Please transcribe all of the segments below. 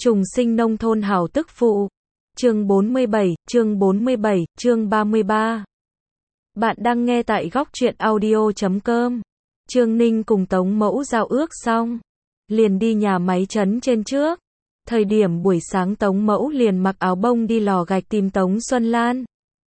Trùng sinh nông thôn hảo tức phụ. Chương 47, chương 33. Bạn đang nghe tại góc truyện audio.com. Trương Ninh cùng Tống Mẫu giao ước xong, liền đi nhà máy trấn trên trước. Thời điểm buổi sáng Tống Mẫu liền mặc áo bông đi lò gạch tìm Tống Xuân Lan,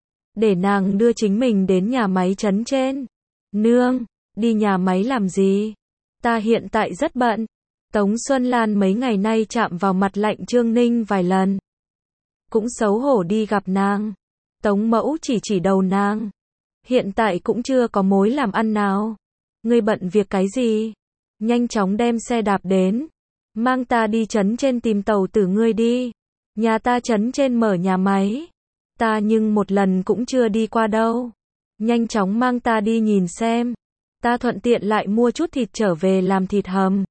để nàng đưa chính mình đến nhà máy trấn trên. Nương, đi nhà máy làm gì? Ta hiện tại rất bận. Tống Xuân Lan mấy ngày nay chạm vào mặt lạnh Trương Ninh vài lần, cũng xấu hổ đi gặp nàng. Tống Mẫu chỉ đầu nàng. Hiện tại cũng chưa có mối làm ăn nào. Ngươi bận việc cái gì? Nhanh chóng đem xe đạp đến, mang ta đi trấn trên tìm tàu tử ngươi đi. Nhà ta trấn trên mở nhà máy, ta nhưng một lần cũng chưa đi qua đâu. Nhanh chóng mang ta đi nhìn xem, ta thuận tiện lại mua chút thịt trở về làm thịt hầm.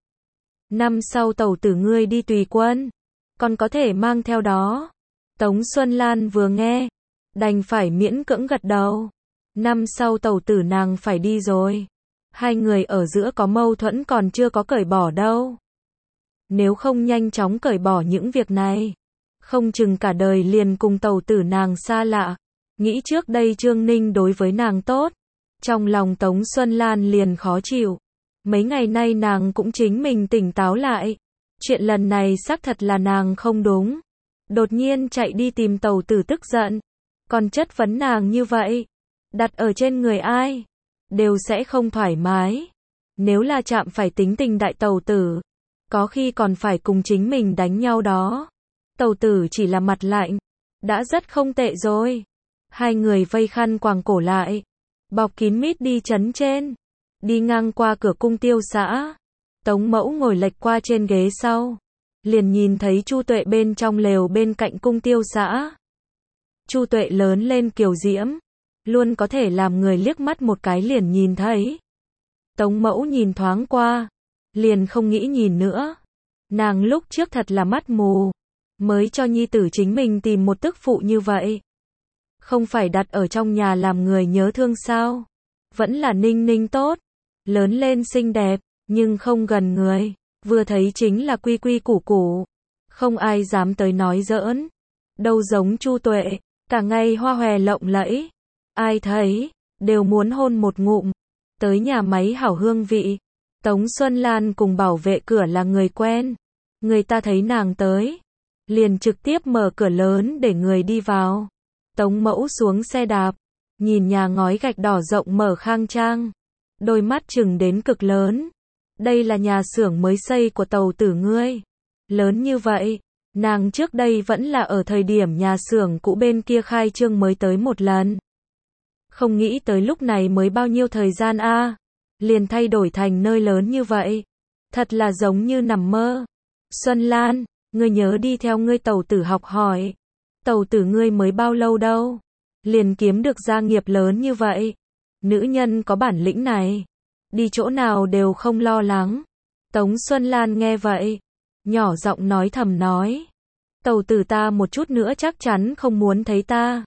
Năm sau tàu tử ngươi đi tùy quân, còn có thể mang theo đó. Tống Xuân Lan vừa nghe, đành phải miễn cưỡng gật đầu. Năm sau tàu tử nàng phải đi rồi. Hai người ở giữa có mâu thuẫn còn chưa có cởi bỏ đâu. Nếu không nhanh chóng cởi bỏ những việc này, không chừng cả đời liền cùng tàu tử nàng xa lạ. Nghĩ trước đây Trương Ninh đối với nàng tốt, trong lòng Tống Xuân Lan liền khó chịu. Mấy ngày nay nàng cũng chính mình tỉnh táo lại. Chuyện lần này xác thật là nàng không đúng. Đột nhiên chạy đi tìm tàu tử tức giận, còn chất vấn nàng như vậy, đặt ở trên người ai đều sẽ không thoải mái. Nếu là chạm phải tính tình đại tàu tử, có khi còn phải cùng chính mình đánh nhau đó. Tàu tử chỉ là mặt lạnh, đã rất không tệ rồi. Hai người vây khăn quàng cổ lại, bọc kín mít đi trấn trên. Đi ngang qua cửa cung tiêu xã, Tống Mẫu ngồi lệch qua trên ghế sau, liền nhìn thấy Chu Tuệ bên trong lều bên cạnh cung tiêu xã. Chu Tuệ lớn lên kiều diễm, luôn có thể làm người liếc mắt một cái liền nhìn thấy. Tống Mẫu nhìn thoáng qua, liền không nghĩ nhìn nữa. Nàng lúc trước thật là mắt mù, mới cho nhi tử chính mình tìm một tức phụ như vậy. Không phải đặt ở trong nhà làm người nhớ thương sao? Vẫn là Ninh Ninh tốt, lớn lên xinh đẹp, nhưng không gần người. Vừa thấy chính là quy quy củ củ, không ai dám tới nói giỡn. Đâu giống Chu Tuệ, cả ngày hoa hòe lộng lẫy, ai thấy đều muốn hôn một ngụm. Tới nhà máy hảo hương vị. Tống Xuân Lan cùng bảo vệ cửa là người quen, người ta thấy nàng tới, liền trực tiếp mở cửa lớn để người đi vào. Tống Mẫu xuống xe đạp, nhìn nhà ngói gạch đỏ rộng mở khang trang, đôi mắt chừng đến cực lớn. Đây là nhà xưởng mới xây của tàu tử ngươi. Lớn như vậy, nàng trước đây vẫn là ở thời điểm nhà xưởng cũ bên kia khai trương mới tới một lần. Không nghĩ tới lúc này mới bao nhiêu thời gian a, liền thay đổi thành nơi lớn như vậy. Thật là giống như nằm mơ. Xuân Lan, ngươi nhớ đi theo ngươi tàu tử học hỏi. Tàu tử ngươi mới bao lâu đâu, liền kiếm được gia nghiệp lớn như vậy. Nữ nhân có bản lĩnh này, đi chỗ nào đều không lo lắng. Tống Xuân Lan nghe vậy, nhỏ giọng nói thầm nói. Tàu tử ta một chút nữa chắc chắn không muốn thấy ta.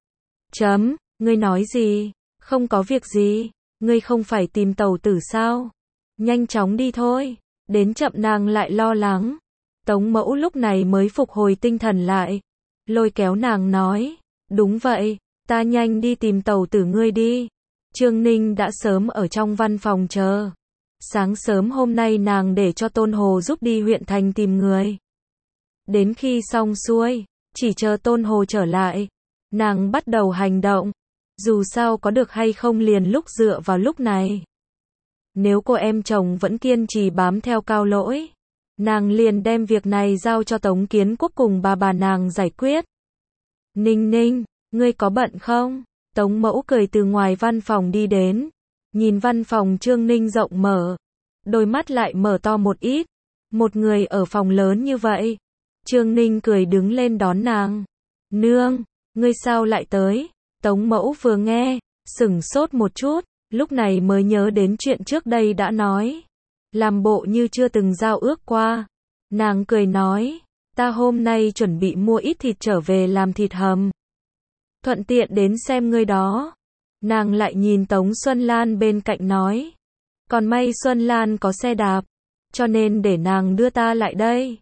Ngươi nói gì? Không có việc gì, ngươi không phải tìm tàu tử sao? Nhanh chóng đi thôi, đến chậm nàng lại lo lắng. Tống Mẫu lúc này mới phục hồi tinh thần lại, lôi kéo nàng nói, đúng vậy, ta nhanh đi tìm tàu tử ngươi đi. Trương Ninh đã sớm ở trong văn phòng chờ. Sáng sớm hôm nay nàng để cho Tôn Hồ giúp đi huyện thành tìm người. Đến khi xong xuôi, chỉ chờ Tôn Hồ trở lại, nàng bắt đầu hành động. Dù sao có được hay không liền lúc dựa vào lúc này. Nếu cô em chồng vẫn kiên trì bám theo Cao Lỗi, nàng liền đem việc này giao cho Tống Kiến Quốc cùng bà nàng giải quyết. Ninh Ninh, ngươi có bận không? Tống Mẫu cười từ ngoài văn phòng đi đến, nhìn văn phòng Trương Ninh rộng mở, đôi mắt lại mở to một ít. Một người ở phòng lớn như vậy. Trương Ninh cười đứng lên đón nàng. Nương, ngươi sao lại tới? Tống Mẫu vừa nghe, sửng sốt một chút, lúc này mới nhớ đến chuyện trước đây đã nói. Làm bộ như chưa từng giao ước qua. Nàng cười nói, ta hôm nay chuẩn bị mua ít thịt trở về làm thịt hầm. Thuận tiện đến xem ngươi đó. Nàng lại nhìn Tống Xuân Lan bên cạnh nói. Còn may Xuân Lan có xe đạp, cho nên để nàng đưa ta lại đây.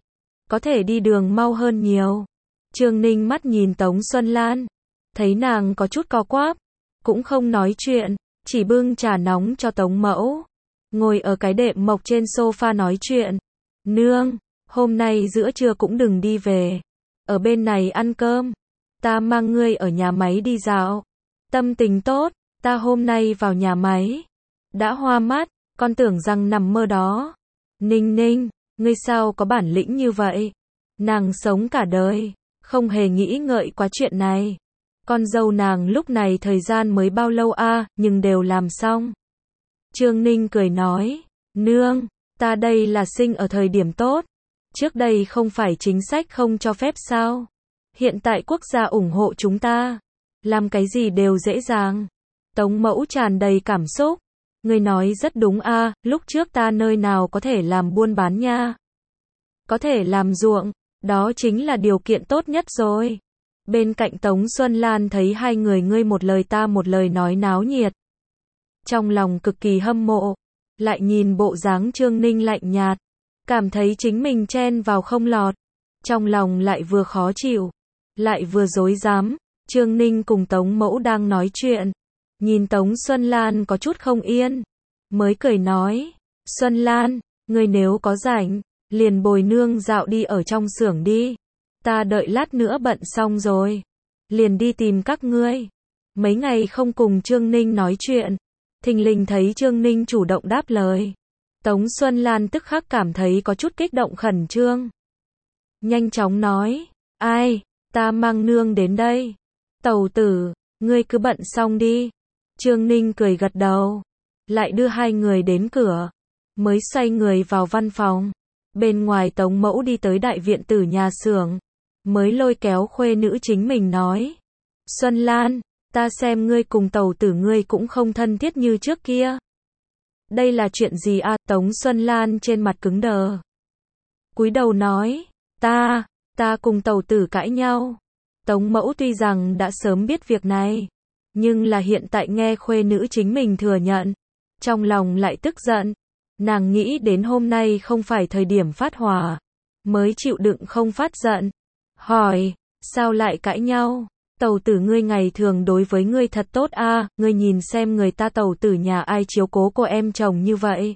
có thể đi đường mau hơn nhiều. Trương Ninh mắt nhìn Tống Xuân Lan, thấy nàng có chút co quắp, cũng không nói chuyện, chỉ bưng trà nóng cho Tống Mẫu, ngồi ở cái đệm mộc trên sofa nói chuyện. Nương, hôm nay giữa trưa cũng đừng đi về, ở bên này ăn cơm, ta mang ngươi ở nhà máy đi dạo. Tâm tình tốt, ta hôm nay vào nhà máy, đã hoa mắt, con tưởng rằng nằm mơ đó. Ninh Ninh, ngươi sao có bản lĩnh như vậy? Nàng sống cả đời, không hề nghĩ ngợi quá chuyện này. Con dâu nàng lúc này thời gian mới bao lâu a, nhưng đều làm xong. Trương Ninh cười nói, nương, ta đây là sinh ở thời điểm tốt. Trước đây không phải chính sách không cho phép sao? Hiện tại quốc gia ủng hộ chúng ta, làm cái gì đều dễ dàng. Tống Mẫu tràn đầy cảm xúc. Ngươi nói rất đúng a, lúc trước ta nơi nào có thể làm buôn bán nha. Có thể làm ruộng, đó chính là điều kiện tốt nhất rồi. Bên cạnh Tống Xuân Lan thấy hai người ngươi một lời ta một lời nói náo nhiệt. Trong lòng cực kỳ hâm mộ, lại nhìn bộ dáng Trương Ninh lạnh nhạt, cảm thấy chính mình chen vào không lọt. Trong lòng lại vừa khó chịu, lại vừa rối rắm. Trương Ninh cùng Tống Mẫu đang nói chuyện, nhìn Tống Xuân Lan có chút không yên, mới cười nói, Xuân Lan, ngươi nếu có rảnh, liền bồi nương dạo đi ở trong xưởng đi. Ta đợi lát nữa bận xong rồi, liền đi tìm các ngươi. Mấy ngày không cùng Trương Ninh nói chuyện, thình lình thấy Trương Ninh chủ động đáp lời. Tống Xuân Lan tức khắc cảm thấy có chút kích động khẩn trương. Nhanh chóng nói, ai, ta mang nương đến đây. Tẩu tử, ngươi cứ bận xong đi. Trương Ninh cười gật đầu, lại đưa hai người đến cửa, mới xoay người vào văn phòng. Bên ngoài Tống Mẫu đi tới đại viện tử nhà xưởng, mới lôi kéo khuê nữ chính mình nói, Xuân Lan, ta xem ngươi cùng tẩu tử ngươi cũng không thân thiết như trước kia. Đây là chuyện gì à? Tống Xuân Lan trên mặt cứng đờ, cúi đầu nói, ta cùng tẩu tử cãi nhau. Tống Mẫu tuy rằng đã sớm biết việc này, nhưng là hiện tại nghe khuê nữ chính mình thừa nhận, trong lòng lại tức giận. Nàng nghĩ đến hôm nay không phải thời điểm phát hỏa, mới chịu đựng không phát giận. Hỏi, sao lại cãi nhau? Tẩu tử ngươi ngày thường đối với ngươi thật tốt a, ngươi nhìn xem người ta tẩu tử nhà ai chiếu cố cô em chồng như vậy.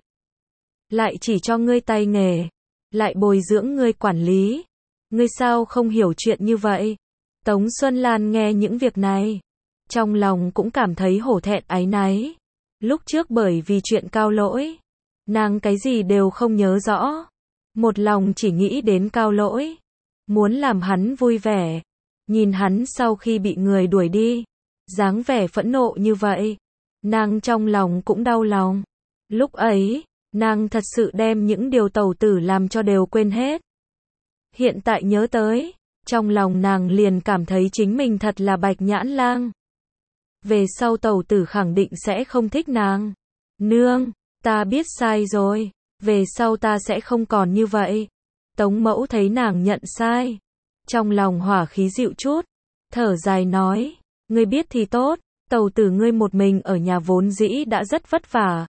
Lại chỉ cho ngươi tay nghề, lại bồi dưỡng ngươi quản lý. Ngươi sao không hiểu chuyện như vậy? Tống Xuân Lan nghe những việc này, trong lòng cũng cảm thấy hổ thẹn áy náy. Lúc trước bởi vì chuyện Cao Lỗi, nàng cái gì đều không nhớ rõ, một lòng chỉ nghĩ đến Cao Lỗi, muốn làm hắn vui vẻ. Nhìn hắn sau khi bị người đuổi đi, dáng vẻ phẫn nộ như vậy, nàng trong lòng cũng đau lòng. Lúc ấy, nàng thật sự đem những điều tẩu tử làm cho đều quên hết. Hiện tại nhớ tới, trong lòng nàng liền cảm thấy chính mình thật là bạch nhãn lang. Về sau tẩu tử khẳng định sẽ không thích nàng. Nương, ta biết sai rồi, về sau ta sẽ không còn như vậy. Tống Mẫu thấy nàng nhận sai, trong lòng hỏa khí dịu chút, thở dài nói, ngươi biết thì tốt, tẩu tử ngươi một mình ở nhà vốn dĩ đã rất vất vả.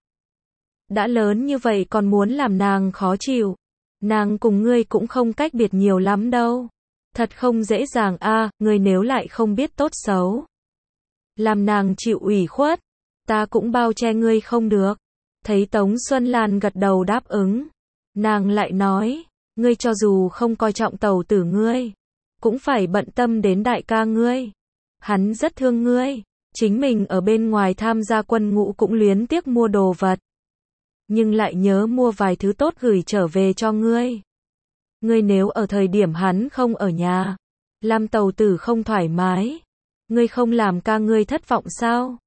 Đã lớn như vậy còn muốn làm nàng khó chịu, nàng cùng ngươi cũng không cách biệt nhiều lắm đâu. Thật không dễ dàng a, ngươi nếu lại không biết tốt xấu, làm nàng chịu ủy khuất, ta cũng bao che ngươi không được. Thấy Tống Xuân Lan gật đầu đáp ứng, nàng lại nói, ngươi cho dù không coi trọng tẩu tử ngươi, cũng phải bận tâm đến đại ca ngươi. Hắn rất thương ngươi, chính mình ở bên ngoài tham gia quân ngũ cũng luyến tiếc mua đồ vật, nhưng lại nhớ mua vài thứ tốt gửi trở về cho ngươi. Ngươi nếu ở thời điểm hắn không ở nhà, làm tẩu tử không thoải mái, ngươi không làm ca ngươi thất vọng sao?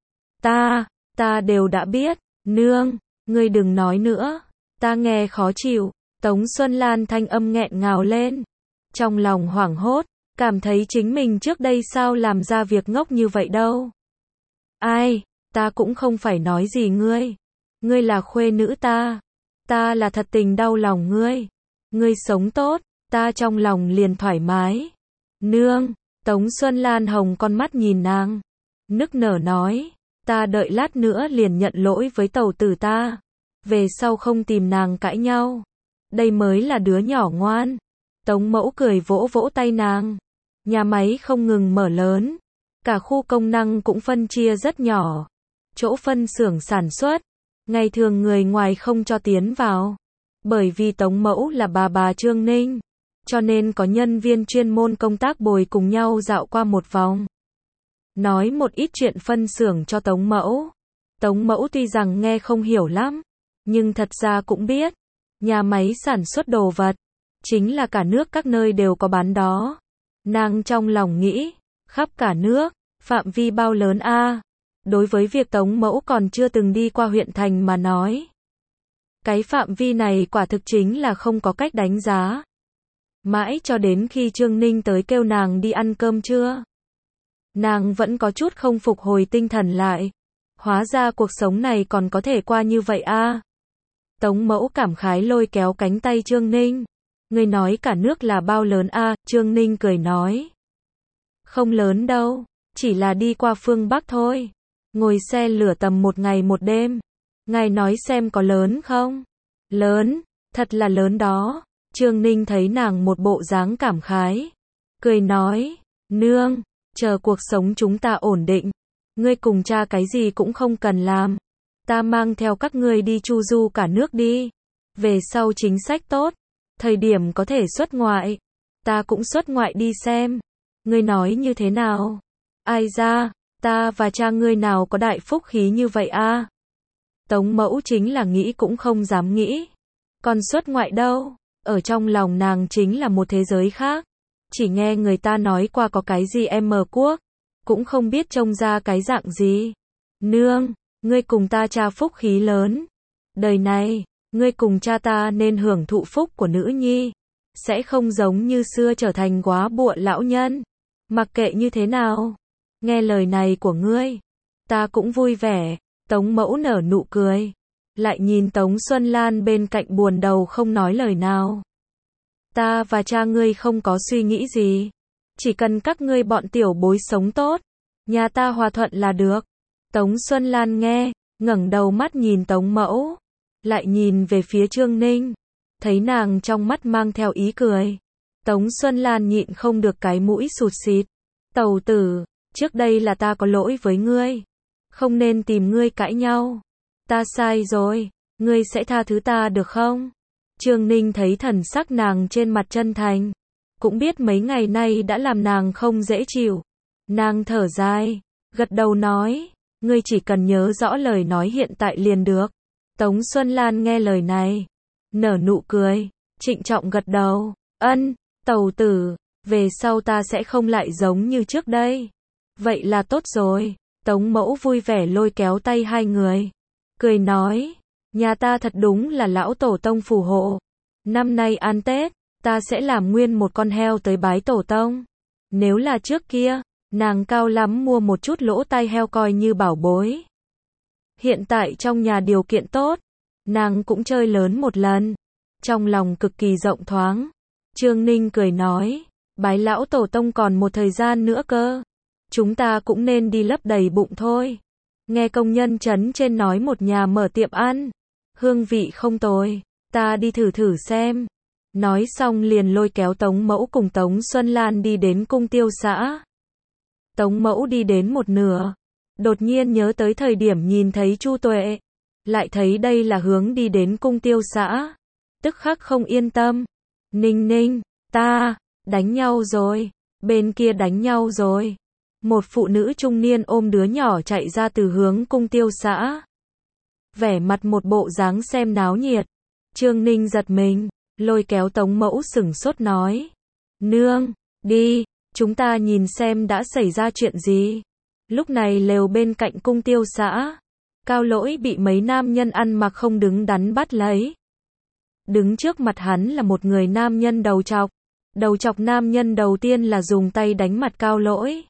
Ta đều đã biết, nương, ngươi đừng nói nữa, ta nghe khó chịu. Tống Xuân Lan thanh âm nghẹn ngào lên, trong lòng hoảng hốt, cảm thấy chính mình trước đây sao làm ra việc ngốc như vậy đâu. Ai, ta cũng không phải nói gì ngươi là khuê nữ ta là thật tình đau lòng ngươi sống tốt, ta trong lòng liền thoải mái. Nương, Tống Xuân Lan hồng con mắt nhìn nàng, nức nở nói, ta đợi lát nữa liền nhận lỗi với tẩu tử ta, về sau không tìm nàng cãi nhau. Đây mới là đứa nhỏ ngoan. Tống Mẫu cười vỗ vỗ tay nàng. Nhà máy không ngừng mở lớn. Cả khu công năng cũng phân chia rất nhỏ. Chỗ phân xưởng sản xuất. Ngày thường người ngoài không cho tiến vào. Bởi vì Tống Mẫu là bà Trương Ninh. Cho nên có nhân viên chuyên môn công tác bồi cùng nhau dạo qua một vòng. Nói một ít chuyện phân xưởng cho Tống Mẫu. Tống Mẫu tuy rằng nghe không hiểu lắm. Nhưng thật ra cũng biết. Nhà máy sản xuất đồ vật. Chính là cả nước các nơi đều có bán đó. Nàng trong lòng nghĩ. Khắp cả nước. Phạm vi bao lớn a? Đối với việc Tống Mẫu còn chưa từng đi qua huyện thành mà nói. Cái phạm vi này quả thực chính là không có cách đánh giá. Mãi cho đến khi Trương Ninh tới kêu nàng đi ăn cơm trưa. Nàng vẫn có chút không phục hồi tinh thần lại. Hóa ra cuộc sống này còn có thể qua như vậy a. Tống Mẫu cảm khái lôi kéo cánh tay Trương Ninh. Ngươi nói cả nước là bao lớn a? Trương Ninh cười nói. Không lớn đâu, chỉ là đi qua phương Bắc thôi. Ngồi xe lửa tầm 1 ngày 1 đêm. Ngài nói xem có lớn không? Lớn, thật là lớn đó. Trương Ninh thấy nàng một bộ dáng cảm khái. Cười nói, nương, chờ cuộc sống chúng ta ổn định. Ngươi cùng cha cái gì cũng không cần làm. Ta mang theo các ngươi đi chu du cả nước đi. Về sau chính sách tốt. Thời điểm có thể xuất ngoại. Ta cũng xuất ngoại đi xem. Ngươi nói như thế nào? Ai ra, ta và cha ngươi nào có đại phúc khí như vậy a? Tống Mẫu chính là nghĩ cũng không dám nghĩ. Còn xuất ngoại đâu? Ở trong lòng nàng chính là một thế giới khác. Chỉ nghe người ta nói qua có cái gì M quốc. Cũng không biết trông ra cái dạng gì. Nương, ngươi cùng ta cha phúc khí lớn. Đời này, ngươi cùng cha ta nên hưởng thụ phúc của nữ nhi. Sẽ không giống như xưa trở thành góa bụa lão nhân. Mặc kệ như thế nào. Nghe lời này của ngươi. Ta cũng vui vẻ. Tống Mẫu nở nụ cười. Lại nhìn Tống Xuân Lan bên cạnh buồn đầu không nói lời nào. Ta và cha ngươi không có suy nghĩ gì. Chỉ cần các ngươi bọn tiểu bối sống tốt. Nhà ta hòa thuận là được. Tống Xuân Lan nghe, ngẩng đầu mắt nhìn Tống Mẫu. Lại nhìn về phía Trương Ninh. Thấy nàng trong mắt mang theo ý cười. Tống Xuân Lan nhịn không được cái mũi sụt xịt. Tẩu tử, trước đây là ta có lỗi với ngươi. Không nên tìm ngươi cãi nhau. Ta sai rồi, ngươi sẽ tha thứ ta được không? Trương Ninh thấy thần sắc nàng trên mặt chân thành. Cũng biết mấy ngày nay đã làm nàng không dễ chịu. Nàng thở dài, gật đầu nói. Ngươi chỉ cần nhớ rõ lời nói hiện tại liền được. Tống Xuân Lan nghe lời này. Nở nụ cười, trịnh trọng gật đầu. Ân, tẩu tử, về sau ta sẽ không lại giống như trước đây. Vậy là tốt rồi. Tống Mẫu vui vẻ lôi kéo tay hai người. Cười nói, nhà ta thật đúng là lão tổ tông phù hộ. Năm nay ăn Tết, ta sẽ làm nguyên một con heo tới bái tổ tông. Nếu là trước kia, nàng cao lắm mua một chút lỗ tai heo coi như bảo bối. Hiện tại trong nhà điều kiện tốt, nàng cũng chơi lớn một lần. Trong lòng cực kỳ rộng thoáng. Trương Ninh cười nói, bái lão tổ tông còn một thời gian nữa cơ. Chúng ta cũng nên đi lấp đầy bụng thôi. Nghe công nhân trấn trên nói một nhà mở tiệm ăn. Hương vị không tồi. Ta đi thử xem. Nói xong liền lôi kéo Tống Mẫu cùng Tống Xuân Lan đi đến cung tiêu xã. Tống Mẫu đi đến một nửa. Đột nhiên nhớ tới thời điểm nhìn thấy Chu Tuệ. Lại thấy đây là hướng đi đến cung tiêu xã. Tức khắc không yên tâm. Ninh Ninh, ta, đánh nhau rồi. Bên kia đánh nhau rồi. Một phụ nữ trung niên ôm đứa nhỏ chạy ra từ hướng cung tiêu xã. Vẻ mặt một bộ dáng xem náo nhiệt. Trương Ninh giật mình, lôi kéo Tống Mẫu sửng sốt nói. Nương, đi, chúng ta nhìn xem đã xảy ra chuyện gì. Lúc này lều bên cạnh cung tiêu xã. Cao Lỗi bị mấy nam nhân ăn mặc không đứng đắn bắt lấy. Đứng trước mặt hắn là một người nam nhân đầu trọc. Đầu trọc nam nhân đầu tiên là dùng tay đánh mặt Cao Lỗi.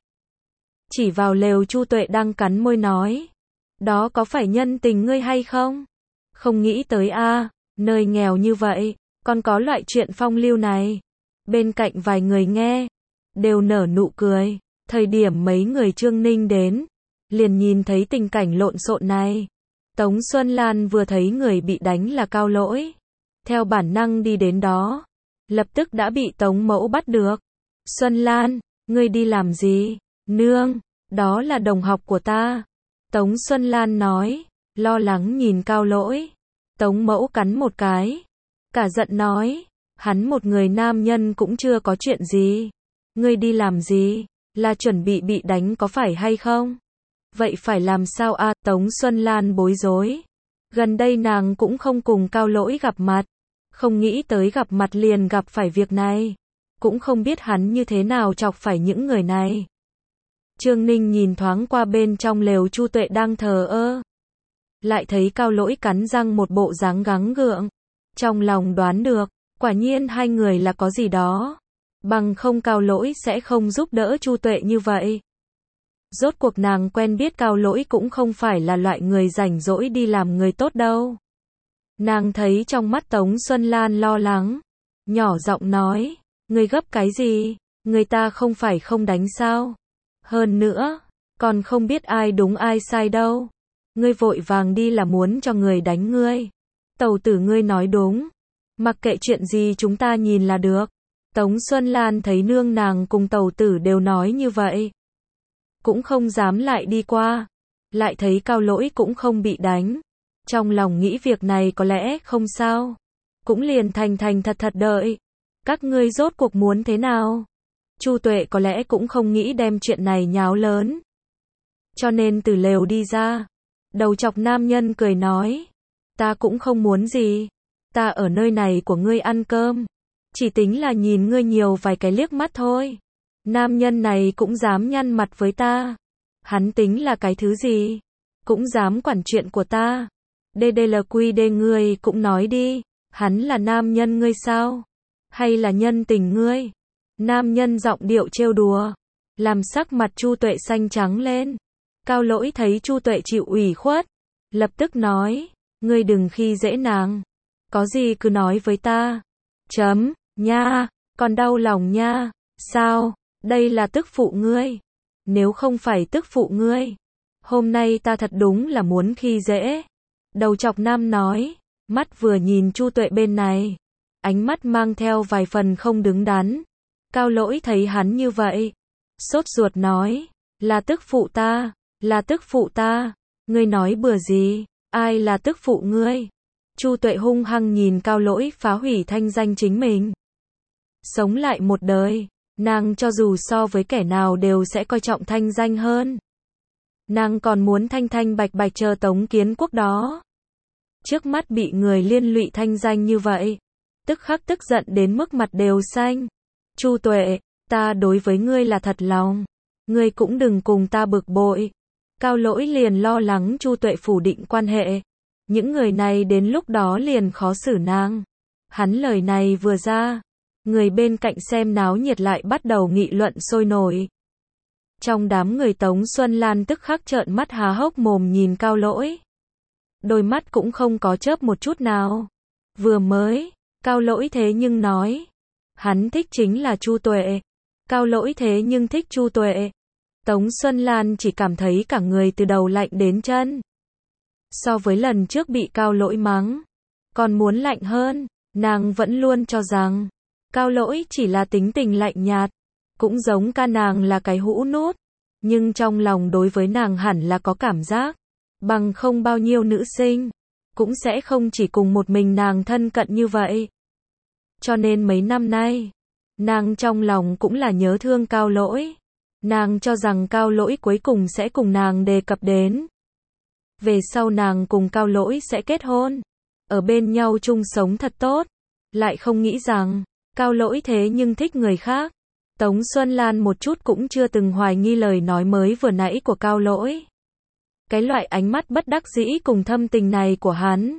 Chỉ vào lều Chu Tuệ đang cắn môi nói. Đó có phải nhân tình ngươi hay không? Không nghĩ tới a, nơi nghèo như vậy, còn có loại chuyện phong lưu này. Bên cạnh vài người nghe, đều nở nụ cười. Thời điểm mấy người Trương Ninh đến, liền nhìn thấy tình cảnh lộn xộn này. Tống Xuân Lan vừa thấy người bị đánh là Cao Lỗi. Theo bản năng đi đến đó, lập tức đã bị Tống Mẫu bắt được. Xuân Lan, ngươi đi làm gì? Nương, đó là đồng học của ta. Tống Xuân Lan nói, lo lắng nhìn Cao Lỗi. Tống Mẫu cắn một cái, cả giận nói, hắn một người nam nhân cũng chưa có chuyện gì. Ngươi đi làm gì? Là chuẩn bị đánh có phải hay không? Vậy phải làm sao a? Tống Xuân Lan bối rối. Gần đây nàng cũng không cùng Cao Lỗi gặp mặt. Không nghĩ tới gặp mặt liền gặp phải việc này. Cũng không biết hắn như thế nào chọc phải những người này. Trương Ninh nhìn thoáng qua bên trong lều Chu Tuệ đang thờ ơ. Lại thấy Cao Lỗi cắn răng một bộ dáng gắng gượng. Trong lòng đoán được, quả nhiên hai người là có gì đó. Bằng không Cao Lỗi sẽ không giúp đỡ Chu Tuệ như vậy. Rốt cuộc nàng quen biết Cao Lỗi cũng không phải là loại người rảnh rỗi đi làm người tốt đâu. Nàng thấy trong mắt Tống Xuân Lan lo lắng. Nhỏ giọng nói, ngươi gấp cái gì? Người ta không phải không đánh sao? Hơn nữa, còn không biết ai đúng ai sai đâu. Ngươi vội vàng đi là muốn cho người đánh ngươi. Tẩu tử ngươi nói đúng. Mặc kệ chuyện gì chúng ta nhìn là được. Tống Xuân Lan thấy nương nàng cùng tẩu tử đều nói như vậy. Cũng không dám lại đi qua. Lại thấy Cao Lỗi cũng không bị đánh. Trong lòng nghĩ việc này có lẽ không sao. Cũng liền thành thật đợi. Các ngươi rốt cuộc muốn thế nào? Chu Tuệ có lẽ cũng không nghĩ đem chuyện này nháo lớn. Cho nên từ lều đi ra. Đầu chọc nam nhân cười nói. Ta cũng không muốn gì. Ta ở nơi này của ngươi ăn cơm. Chỉ tính là nhìn ngươi nhiều vài cái liếc mắt thôi. Nam nhân này cũng dám nhăn mặt với ta. Hắn tính là cái thứ gì? Cũng dám quản chuyện của ta. DDLQD ngươi cũng nói đi. Hắn là nam nhân ngươi sao? Hay là nhân tình ngươi? Nam nhân giọng điệu trêu đùa. Làm sắc mặt Chu Tuệ xanh trắng lên. Cao Lỗi thấy Chu Tuệ chịu ủy khuất. Lập tức nói. Ngươi đừng khi dễ nàng. Có gì cứ nói với ta. Chấm, nha, còn đau lòng nha. Sao? Đây là tức phụ ngươi. Nếu không phải tức phụ ngươi, hôm nay ta thật đúng là muốn khi dễ. Đầu chọc nam nói, mắt vừa nhìn Chu Tuệ bên này, ánh mắt mang theo vài phần không đứng đắn. Cao Lỗi thấy hắn như vậy, sốt ruột nói, là tức phụ ta, là tức phụ ta. Ngươi nói bừa gì? Ai là tức phụ ngươi? Chu Tuệ hung hăng nhìn Cao Lỗi phá hủy thanh danh chính mình. Sống lại một đời, nàng cho dù so với kẻ nào đều sẽ coi trọng thanh danh hơn. Nàng còn muốn thanh bạch bạch chờ Tống Kiến Quốc đó. Trước mắt bị người liên lụy thanh danh như vậy, tức khắc tức giận đến mức mặt đều xanh. Chu Tuệ, ta đối với ngươi là thật lòng. Ngươi cũng đừng cùng ta bực bội. Cao Lỗi liền lo lắng Chu Tuệ phủ định quan hệ. Những người này đến lúc đó liền khó xử nàng. Hắn lời này vừa ra, người bên cạnh xem náo nhiệt lại bắt đầu nghị luận sôi nổi. Trong đám người Tống Xuân Lan tức khắc trợn mắt há hốc mồm nhìn Cao Lỗi. Đôi mắt cũng không có chớp một chút nào. Vừa mới, Cao Lỗi thế nhưng nói, hắn thích chính là Chu Tuệ. Cao Lỗi thế nhưng thích Chu Tuệ. Tống Xuân Lan chỉ cảm thấy cả người từ đầu lạnh đến chân. So với lần trước bị Cao Lỗi mắng, còn muốn lạnh hơn. Nàng vẫn luôn cho rằng Cao Lỗi chỉ là tính tình lạnh nhạt, cũng giống ca nàng là cái hũ nút, nhưng trong lòng đối với nàng hẳn là có cảm giác, bằng không bao nhiêu nữ sinh cũng sẽ không chỉ cùng một mình nàng thân cận như vậy. Cho nên mấy năm nay, nàng trong lòng cũng là nhớ thương Cao Lỗi. Nàng cho rằng Cao Lỗi cuối cùng sẽ cùng nàng đề cập đến. Về sau nàng cùng Cao Lỗi sẽ kết hôn, ở bên nhau chung sống thật tốt. Lại không nghĩ rằng, Cao Lỗi thế nhưng thích người khác. Tống Xuân Lan một chút cũng chưa từng hoài nghi lời nói mới vừa nãy của Cao Lỗi. Cái loại ánh mắt bất đắc dĩ cùng thâm tình này của hắn,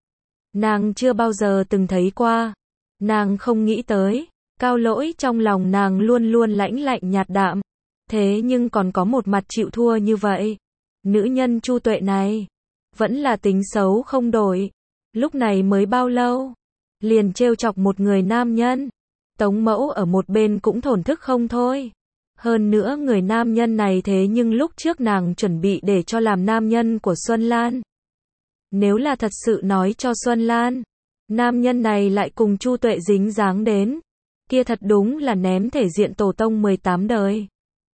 nàng chưa bao giờ từng thấy qua. Nàng không nghĩ tới, Cao Lỗi trong lòng nàng luôn luôn lãnh lạnh nhạt đạm. Thế nhưng còn có một mặt chịu thua như vậy. Nữ nhân Chu Tuệ này, vẫn là tính xấu không đổi. Lúc này mới bao lâu, liền trêu chọc một người nam nhân. Tống Mẫu ở một bên cũng thổn thức không thôi. Hơn nữa người nam nhân này thế nhưng lúc trước nàng chuẩn bị để cho làm nam nhân của Xuân Lan. Nếu là thật sự nói cho Xuân Lan, Nam nhân này lại cùng Chu Tuệ dính dáng đến. Kia thật đúng là ném thể diện tổ tông 18 đời.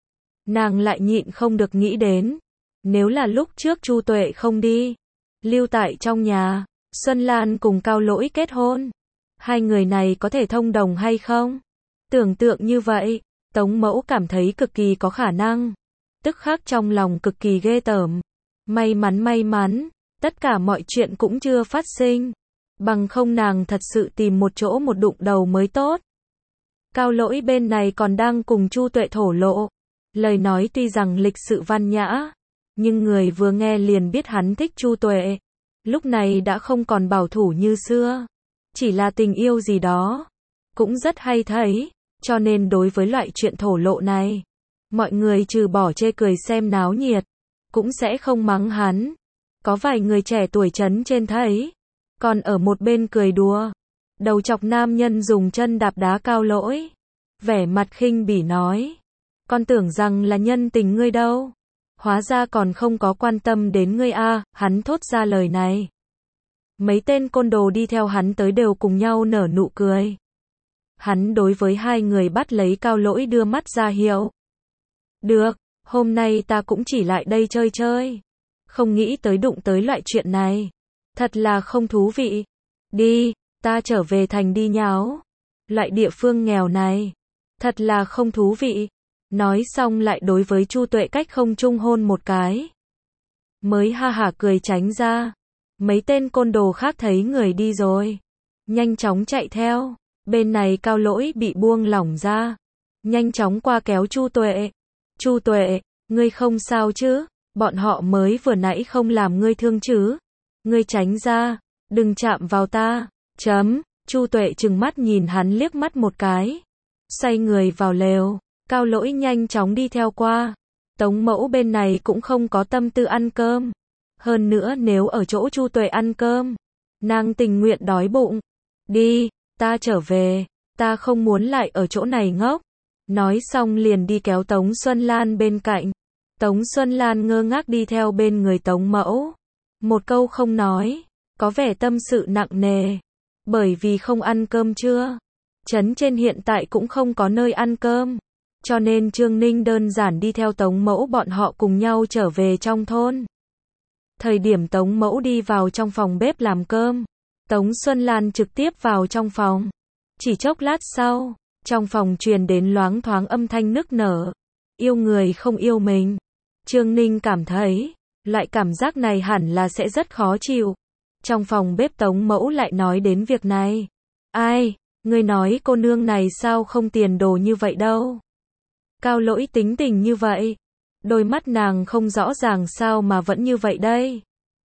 Nàng lại nhịn không được nghĩ đến. Nếu là lúc trước Chu Tuệ không đi, lưu tại trong nhà, Xuân Lan cùng Cao Lỗi kết hôn. Hai người này có thể thông đồng hay không? Tưởng tượng như vậy, Tống Mẫu cảm thấy cực kỳ có khả năng. Tức khắc trong lòng cực kỳ ghê tởm. May mắn, tất cả mọi chuyện cũng chưa phát sinh. Bằng không nàng thật sự tìm một chỗ một đụng đầu mới tốt. Cao Lỗi bên này còn đang cùng Chu Tuệ thổ lộ. Lời nói tuy rằng lịch sự văn nhã, nhưng người vừa nghe liền biết hắn thích Chu Tuệ. Lúc này đã không còn bảo thủ như xưa. Chỉ là tình yêu gì đó. Cũng rất hay thấy. Cho nên đối với loại chuyện thổ lộ này, mọi người trừ bỏ chê cười xem náo nhiệt, cũng sẽ không mắng hắn. Có vài người trẻ tuổi trấn trên thấy, còn ở một bên cười đùa. Đầu chọc nam nhân dùng chân đạp đá Cao Lỗi. Vẻ mặt khinh bỉ nói. Con tưởng rằng là nhân tình ngươi đâu. Hóa ra còn không có quan tâm đến ngươi a. Hắn thốt ra lời này. Mấy tên côn đồ đi theo hắn tới đều cùng nhau nở nụ cười. Hắn đối với hai người bắt lấy Cao Lỗi đưa mắt ra hiệu. Được, hôm nay ta cũng chỉ lại đây chơi chơi. Không nghĩ tới đụng tới loại chuyện này. Thật là không thú vị. Đi, ta trở về thành đi nháo. Loại địa phương nghèo này. Thật là không thú vị. Nói xong lại đối với Chu Tuệ cách không trung hôn một cái. Mới ha hả cười tránh ra. Mấy tên côn đồ khác thấy người đi rồi. Nhanh chóng chạy theo. Bên này Cao Lỗi bị buông lỏng ra. Nhanh chóng qua kéo Chu Tuệ. Chu Tuệ, ngươi không sao chứ? Bọn họ mới vừa nãy không làm ngươi thương chứ? Ngươi tránh ra. Đừng chạm vào ta. Chu Tuệ trừng mắt nhìn hắn liếc mắt một cái. Xoay người vào lều. Cao Lỗi nhanh chóng đi theo qua. Tống Mẫu bên này cũng không có tâm tư ăn cơm. Hơn nữa nếu ở chỗ Chu Tuệ ăn cơm, nàng tình nguyện đói bụng. Đi, ta trở về, ta không muốn lại ở chỗ này ngốc. Nói xong liền đi kéo Tống Xuân Lan bên cạnh. Tống Xuân Lan ngơ ngác đi theo bên người Tống Mẫu. Một câu không nói, có vẻ tâm sự nặng nề. Bởi vì không ăn cơm trưa. Trấn trên hiện tại cũng không có nơi ăn cơm. Cho nên Trương Ninh đơn giản đi theo Tống Mẫu bọn họ cùng nhau trở về trong thôn. Thời điểm Tống Mẫu đi vào trong phòng bếp làm cơm, Tống Xuân Lan trực tiếp vào trong phòng. Chỉ chốc lát sau, trong phòng truyền đến loáng thoáng âm thanh nức nở. Yêu người không yêu mình. Trương Ninh cảm thấy, loại cảm giác này hẳn là sẽ rất khó chịu. Trong phòng bếp Tống Mẫu lại nói đến việc này. Ai, ngươi nói cô nương này sao không tiền đồ như vậy đâu. Cao Lỗi tính tình như vậy. Đôi mắt nàng không rõ ràng sao mà vẫn như vậy đây.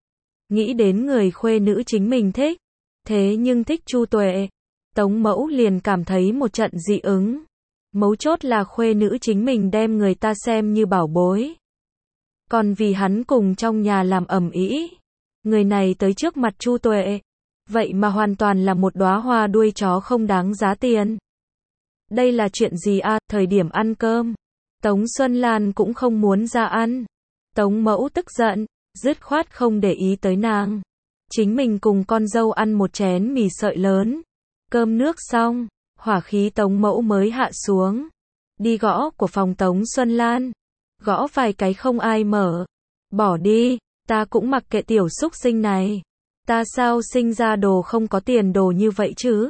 Nghĩ đến người khuê nữ chính mình thích. Thế nhưng thích Chu Tuệ. Tống Mẫu liền cảm thấy một trận dị ứng. Mấu chốt là khuê nữ chính mình đem người ta xem như bảo bối. Còn vì hắn cùng trong nhà làm ầm ĩ. Người này tới trước mặt Chu Tuệ. Vậy mà hoàn toàn là một đóa hoa đuôi chó không đáng giá tiền. Đây là chuyện gì à? Thời điểm ăn cơm, Tống Xuân Lan cũng không muốn ra ăn. Tống Mẫu tức giận, dứt khoát không để ý tới nàng. Chính mình cùng con dâu ăn một chén mì sợi lớn. Cơm nước xong, hỏa khí Tống Mẫu mới hạ xuống. Đi gõ của phòng Tống Xuân Lan. Gõ vài cái không ai mở. Bỏ đi, ta cũng mặc kệ tiểu xúc sinh này. Ta sao sinh ra đồ không có tiền đồ như vậy chứ?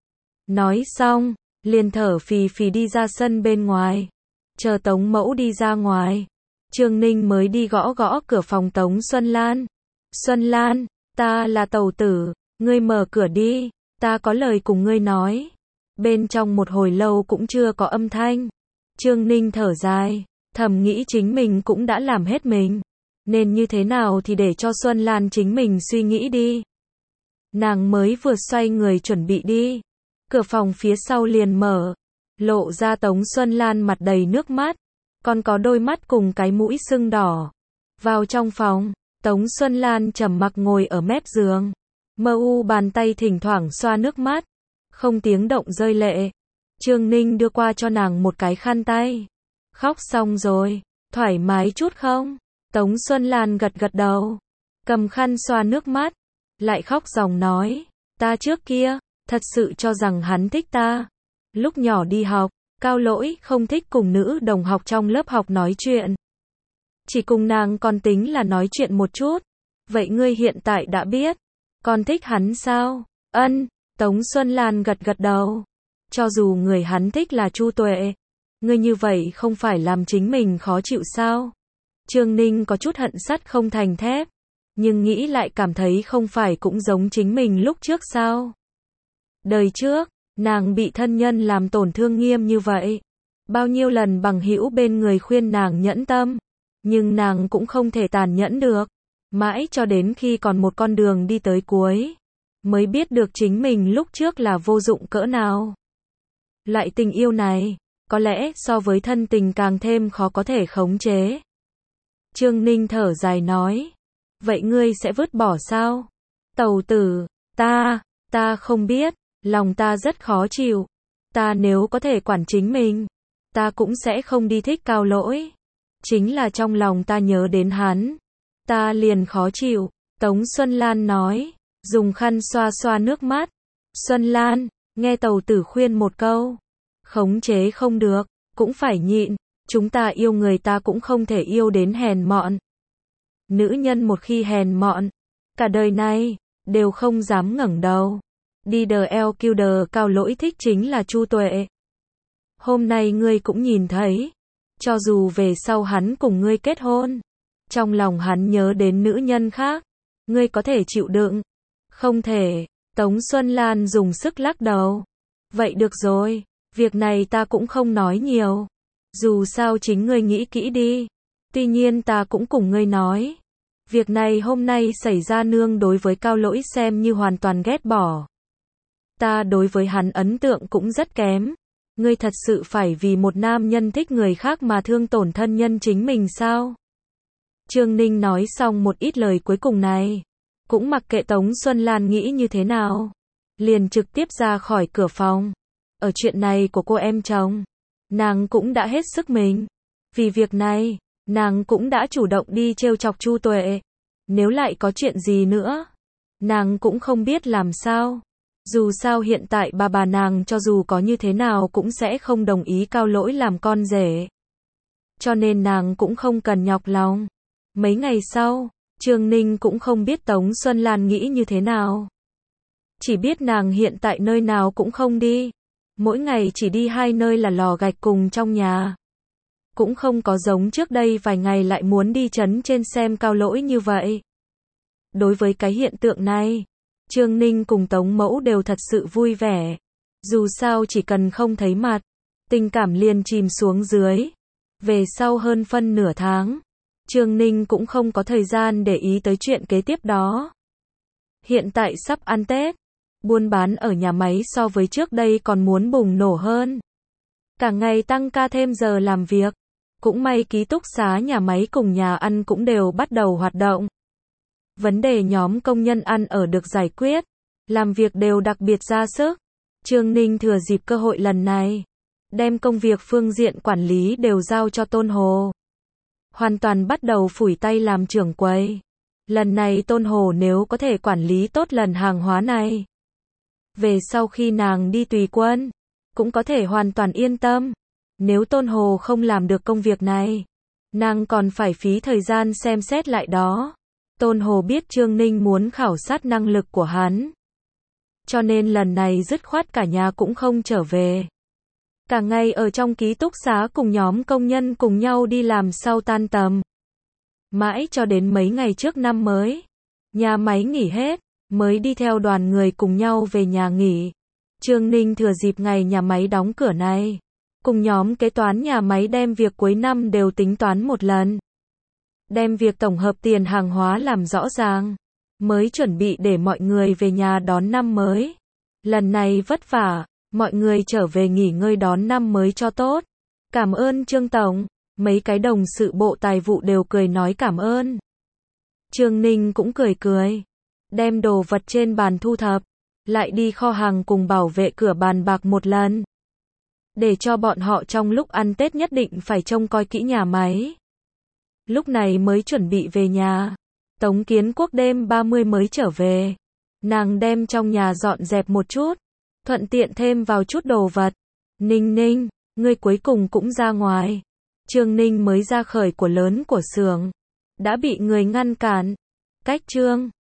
Nói xong, liền thở phì phì đi ra sân bên ngoài. Chờ Tống Mẫu đi ra ngoài, Trương Ninh mới đi gõ gõ cửa phòng Tống Xuân Lan. Xuân Lan, ta là tàu tử, ngươi mở cửa đi, ta có lời cùng ngươi nói. Bên trong một hồi lâu cũng chưa có âm thanh. Trương Ninh thở dài, thầm nghĩ chính mình cũng đã làm hết mình. Nên như thế nào thì để cho Xuân Lan chính mình suy nghĩ đi. Nàng mới vừa xoay người chuẩn bị đi. Cửa phòng phía sau liền mở. Lộ ra Tống Xuân Lan mặt đầy nước mắt. Còn có đôi mắt cùng cái mũi sưng đỏ. Vào trong phòng, Tống Xuân Lan trầm mặc ngồi ở mép giường. Mơ u bàn tay thỉnh thoảng xoa nước mắt. Không tiếng động rơi lệ. Trương Ninh đưa qua cho nàng một cái khăn tay. Khóc xong rồi, thoải mái chút không? Tống Xuân Lan gật gật đầu. Cầm khăn xoa nước mắt. Lại khóc ròng nói. Ta trước kia, thật sự cho rằng hắn thích ta. Lúc nhỏ đi học, Cao Lỗi không thích cùng nữ đồng học trong lớp học nói chuyện. Chỉ cùng nàng còn tính là nói chuyện một chút. Vậy ngươi hiện tại đã biết, còn thích hắn sao? Ân, Tống Xuân Lan gật gật đầu. Cho dù người hắn thích là Chu Tuệ, ngươi như vậy không phải làm chính mình khó chịu sao? Trương Ninh có chút hận sắt không thành thép, nhưng nghĩ lại cảm thấy không phải cũng giống chính mình lúc trước sao? Đời trước, nàng bị thân nhân làm tổn thương nghiêm như vậy. Bao nhiêu lần bằng hữu bên người khuyên nàng nhẫn tâm, nhưng nàng cũng không thể tàn nhẫn được. Mãi cho đến khi còn một con đường đi tới cuối, mới biết được chính mình lúc trước là vô dụng cỡ nào. Loại tình yêu này, có lẽ so với thân tình càng thêm khó có thể khống chế. Trương Ninh thở dài nói, vậy ngươi sẽ vứt bỏ sao? Tẩu tử, ta không biết, lòng ta rất khó chịu. Ta nếu có thể quản chính mình, ta cũng sẽ không đi thích Cao Lỗi. Chính là trong lòng ta nhớ đến hắn, ta liền khó chịu. Tống Xuân Lan nói, dùng khăn xoa xoa nước mắt. Xuân Lan, nghe tẩu tử khuyên một câu, khống chế không được, cũng phải nhịn. Chúng ta yêu người ta cũng không thể yêu đến hèn mọn. Nữ nhân một khi hèn mọn, cả đời này đều không dám ngẩng đầu. Đi đờ eo kêu đờ. Cao Lỗi thích chính là Chu Tuệ. Hôm nay ngươi cũng nhìn thấy, cho dù về sau hắn cùng ngươi kết hôn, trong lòng hắn nhớ đến nữ nhân khác, ngươi có thể chịu đựng? Không thể. Tống Xuân Lan dùng sức lắc đầu. Vậy được rồi, việc này ta cũng không nói nhiều. Dù sao chính ngươi nghĩ kỹ đi. Tuy nhiên ta cũng cùng ngươi nói, việc này hôm nay xảy ra nương đối với Cao Lỗi xem như hoàn toàn ghét bỏ. Ta đối với hắn ấn tượng cũng rất kém. Ngươi thật sự phải vì một nam nhân thích người khác mà thương tổn thân nhân chính mình sao? Trương Ninh nói xong một ít lời cuối cùng này, cũng mặc kệ Tống Xuân Lan nghĩ như thế nào, liền trực tiếp ra khỏi cửa phòng. Ở chuyện này của cô em chồng, nàng cũng đã hết sức mình. Vì việc này, nàng cũng đã chủ động đi trêu chọc Chu Tuệ. Nếu lại có chuyện gì nữa, nàng cũng không biết làm sao. Dù sao hiện tại bà nàng cho dù có như thế nào cũng sẽ không đồng ý Cao Lỗi làm con rể. Cho nên nàng cũng không cần nhọc lòng. Mấy ngày sau, Trương Ninh cũng không biết Tống Xuân Lan nghĩ như thế nào. Chỉ biết nàng hiện tại nơi nào cũng không đi. Mỗi ngày chỉ đi 2 nơi là lò gạch cùng trong nhà. Cũng không có giống trước đây vài ngày lại muốn đi trấn trên xem Cao Lỗi như vậy. Đối với cái hiện tượng này, Trương Ninh cùng Tống Mẫu đều thật sự vui vẻ. Dù sao chỉ cần không thấy mặt, tình cảm liền chìm xuống dưới. Về sau hơn phân nửa tháng, Trương Ninh cũng không có thời gian để ý tới chuyện kế tiếp đó. Hiện tại sắp ăn Tết, buôn bán ở nhà máy so với trước đây còn muốn bùng nổ hơn. Cả ngày tăng ca thêm giờ làm việc. Cũng may ký túc xá nhà máy cùng nhà ăn cũng đều bắt đầu hoạt động. Vấn đề nhóm công nhân ăn ở được giải quyết, làm việc đều đặc biệt ra sức. Trương Ninh thừa dịp cơ hội lần này, đem công việc phương diện quản lý đều giao cho Tôn Hồ. Hoàn toàn bắt đầu phủi tay làm trưởng quầy. Lần này Tôn Hồ nếu có thể quản lý tốt lần hàng hóa này, về sau khi nàng đi tùy quân, cũng có thể hoàn toàn yên tâm. Nếu Tôn Hồ không làm được công việc này, nàng còn phải phí thời gian xem xét lại đó. Tôn Hồ biết Trương Ninh muốn khảo sát năng lực của hắn, cho nên lần này dứt khoát cả nhà cũng không trở về. Cả ngày ở trong ký túc xá cùng nhóm công nhân cùng nhau đi làm sau tan tầm. Mãi cho đến mấy ngày trước năm mới, nhà máy nghỉ hết, mới đi theo đoàn người cùng nhau về nhà nghỉ. Trương Ninh thừa dịp ngày nhà máy đóng cửa này, cùng nhóm kế toán nhà máy đem việc cuối năm đều tính toán một lần. Đem việc tổng hợp tiền hàng hóa làm rõ ràng, mới chuẩn bị để mọi người về nhà đón năm mới. Lần này vất vả, mọi người trở về nghỉ ngơi đón năm mới cho tốt. Cảm ơn Trương Tổng, mấy cái đồng sự bộ tài vụ đều cười nói cảm ơn. Trương Ninh cũng cười cười, đem đồ vật trên bàn thu thập, lại đi kho hàng cùng bảo vệ cửa bàn bạc một lần. Để cho bọn họ trong lúc ăn Tết nhất định phải trông coi kỹ nhà máy. Lúc này mới chuẩn bị về nhà. Tống Kiến Quốc đêm 30 mới trở về. Nàng đem trong nhà dọn dẹp một chút, thuận tiện thêm vào chút đồ vật. Ninh Ninh, ngươi cuối cùng cũng ra ngoài. Trương Ninh mới ra khỏi của lớn của xưởng, đã bị người ngăn cản. Cách Trương